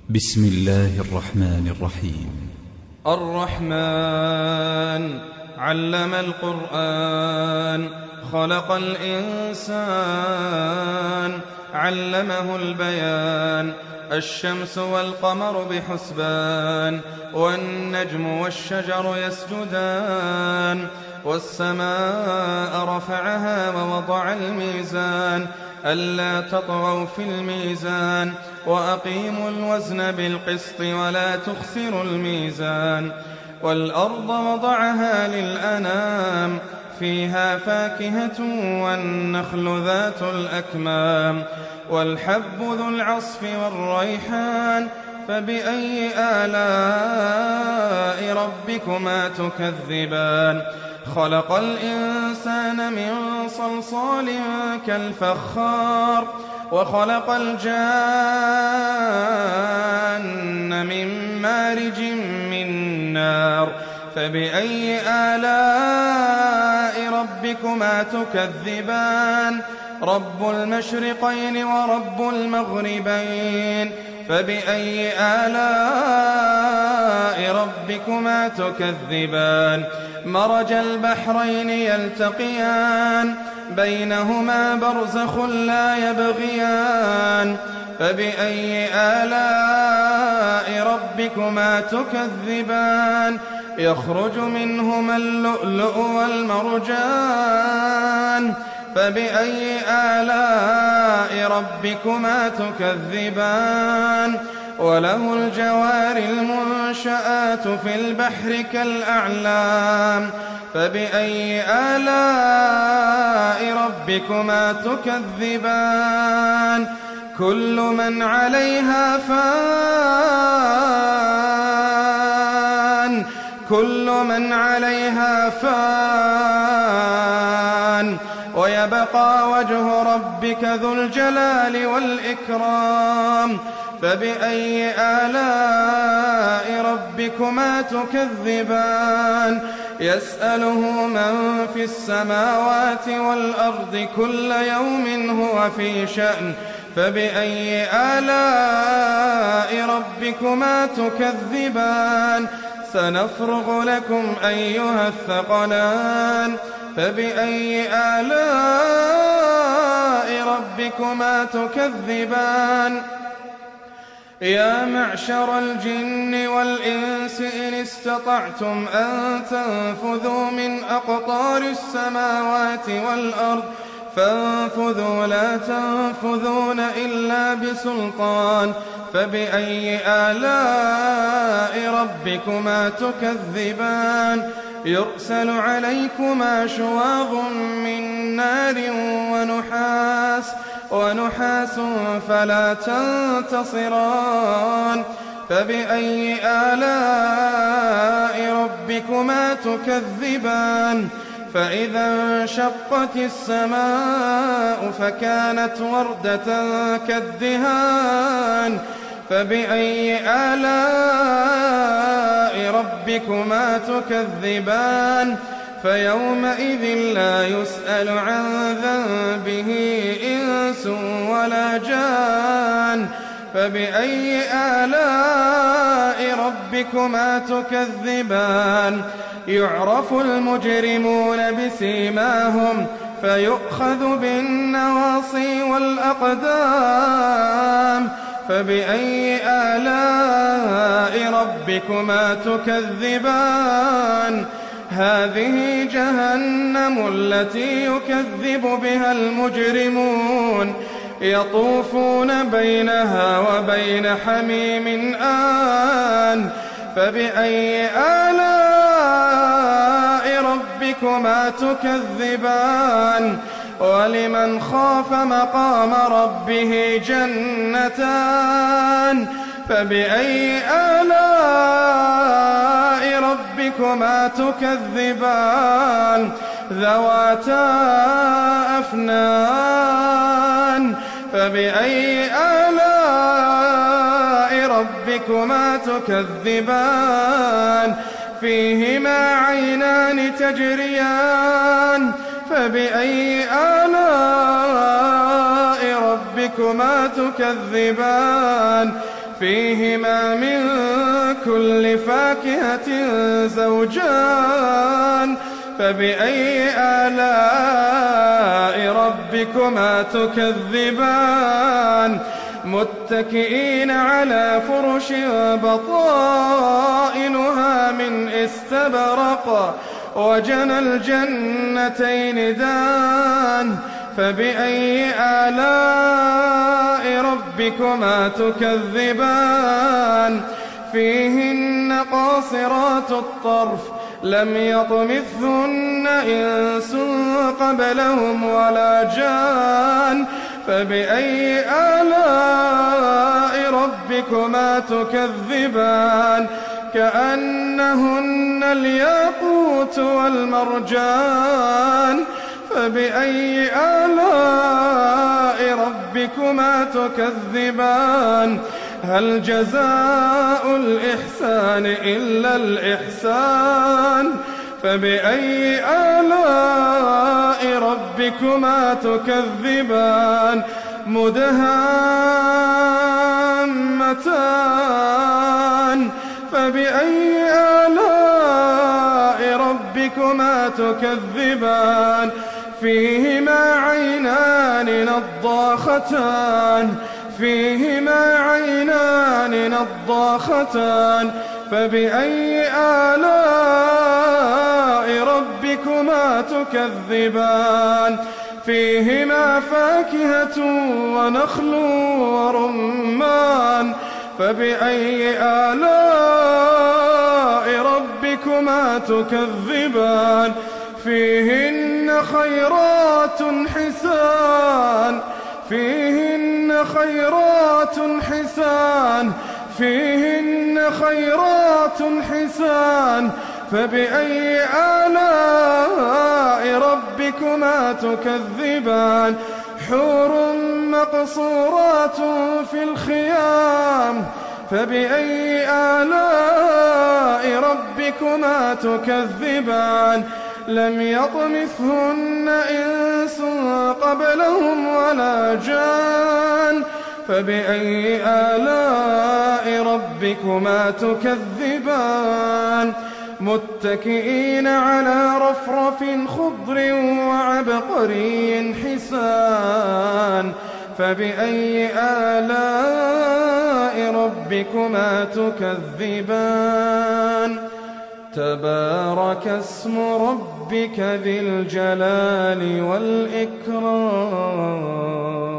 بسم الله الرحمن الرحيم. الرحمن علم القرآن، خلق الإنسان، علمه البيان. الشمس والقمر بحسبان، والنجم والشجر يسجدان. والسماء رفعها ووضع الميزان، ألا تطغوا في الميزان، وأقيموا الوزن بالقسط ولا تخسروا الميزان. والأرض وضعها للأنام، فيها فاكهة والنخل ذات الأكمام، والحب ذو العصف والريحان. فبأي آلاء ربكما تكذبان؟ خلق الإنسان من صلصال كالفخار، وخلق الجان من مارج من نار. فبأي آلاء ربكما تكذبان؟ رب المشرقين ورب المغربين. فبأي آلاء ربكما تكذبان؟ مرج البحرين يلتقيان، بينهما برزخ لا يبغيان. فبأي آلاء ربكما تكذبان؟ يخرج منهما اللؤلؤ والمرجان. فبأي آلاء ربكما تكذبان؟ وله الجوار المنشآت في البحر كالأعلام. فبأي آلاء ربكما تكذبان؟ كل من عليها فان، كل من عليها فان، ويبقى وجه ربك ذو الجلال والإكرام. فبأي آلاء ربكما تكذبان؟ يسأله من في السماوات والأرض كل يوم هو في شأن. فبأي آلاء ربكما تكذبان؟ سنفرغ لكم أيها الثقلان. فبأي آلاء ربكما تكذبان؟ يا معشر الجن والإنس إن استطعتم أن تنفذوا من أقطار السماوات والأرض فانفذوا لا تنفذون إلا بسلطان. فبأي آلاء ربكما تكذبان؟ يرسل عليكما شواظ من نار ونحاس فلا تنتصران. فبأي آلاء ربكما تكذبان؟ فإذا انشقت السماء فكانت وردة كالدهان. فبأي آلاء ربكما تكذبان؟ فيومئذ لا يسأل عن ذنبه إنس ولا جان. فبأي آلاء ربكما تكذبان؟ يعرف المجرمون بسيماهم فيؤخذ بالنواصي والأقدام. فبأي آلاء ربكما تكذبان؟ هذه جهنم التي يكذب بها المجرمون، يطوفون بينها وبين حميم آن. فبأي آلاء ربكما تكذبان؟ ولمن خاف مقام ربه جنتان. فبأي آلاء ربكما تكذبان؟ ذواتا أفنان. فبأي آلاء ربكما تكذبان؟ فيهما عينان تجريان. فبأي آلاء ربكما تكذبان؟ فيهما من كل فاكهة زوجان فبأي آلاء ربكما تكذبان متكئين على فرش بطائنها من استبرق وجنى الجنتين دان فبأي آلاء ربكما تكذبان فيهن قاصرات الطرف لم يطمثهن إنس قبلهم ولا جان فبأي آلاء ربكما تكذبان كأنهن الياقوت والمرجان فبأي آلاء ربكما تكذبان هل جزاء الإحسان إلا الإحسان فبأي آلاء ربكما تكذبان مدهامتان فبأي آلاء ربكما تكذبان فيهما عينان نضاختان فبأي آلاء ربكما تكذبان فيهما فاكهة ونخل ورمان فبأي آلاء ربكما تكذبان فيهن خيرات حسان فبأي آلاء ربكما تكذبان حور مقصورات في الخيام فبأي آلاء ربكما تكذبان لم يطمثهن إنس قبلهم ولا جان فبأي آلاء ربكما تكذبان متكئين على رفرف خضر وعبقري حسان فبأي آلاء ربكما تكذبان تبارك اسم ربك ذي الجلال والإكرام